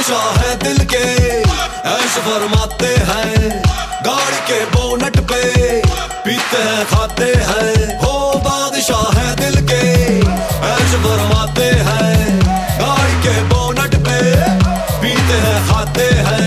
बादशाह है दिल के, ऐश फरमाते हैं गाड़ी के बोनट पे, पीते हैं खाते हैं। हो बादशाह है दिल के, ऐश फरमाते हैं गाड़ी के बोनट पे, पीते हैं खाते हैं।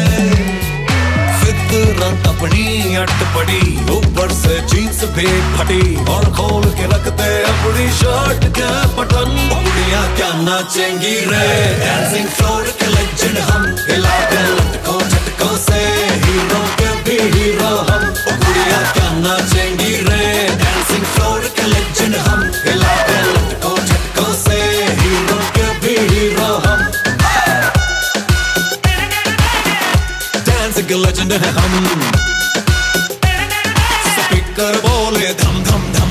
फितरत अपनी अट पड़ी, ऊपर से जीन्स भी फटी, और खोल के रखते अपनी शर्ट के बटन। कुड़ियां क्या नाचेंगी रे, डांसिंग फ्लोर के लेजेंड हम, हिलाते लटकों झटकों से हीरो के भी हीरो हम। कुड़ियां क्या नाचेंगी रे, डांसिंग फ्लोर के लेजेंड हम, हिलाते लटकों झटकों से हीरो के भी हीरो हम। डांसिंग के लेजेंड है हम, स्पीकर बोले धम धम धम।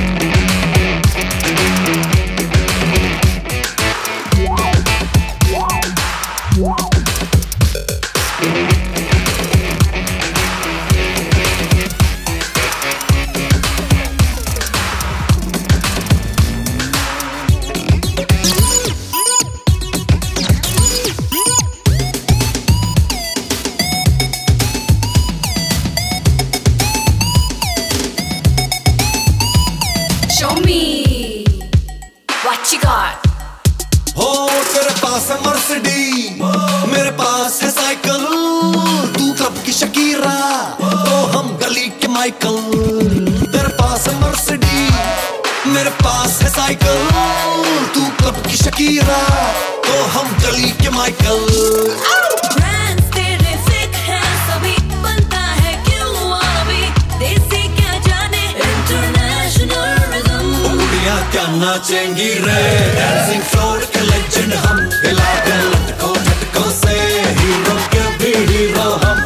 Show me what you got. हो तेरे पास है मर्सिडी, मेरे पास है साइकिल, तू क्लब की शकीरा तो हम गली के माइकल। तेरे पास है मर्सिडी, मेरे पास है साइकिल, तू क्लब की शकीरा तो हम गली के माइकल। Brands तेरे fake हैं सभी, बनता है क्यों wannabe, देसी क्या जाने international rhythm। कुड़ियां क्या नाचेंगी रे, डांसिंग फ्लोर के लेजेंड हम, हिलाते लटकों झटकों से हीरो के भी हीरो हम।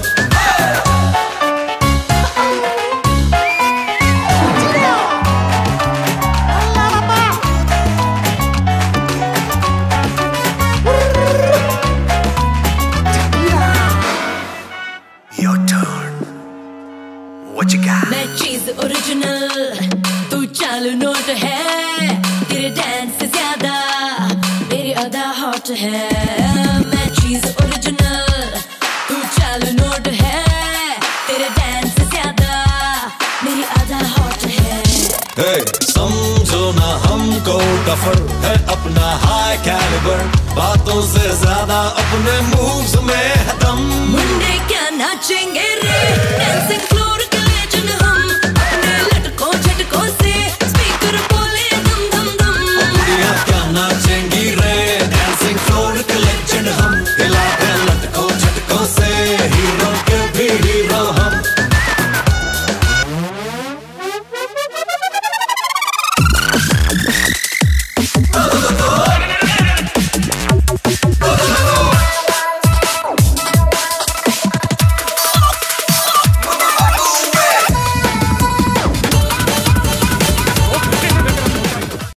Your turn. What you got? मैं चीज ओरिजिनल, तू चालू नोट है, तेरे डांस से ज्यादा मेरी अदा हॉट है। मैं चीज ओरिजिनल, तू चालू नोट है, तेरे डांस से ज्यादा मेरी अदा हॉट है। Hey, समझो ना हमको टफर है अपना हाई कैलिबर, बातों से ज्यादा अपने मूव्स में है दम। मुंडे क्या नाचेंगे रे,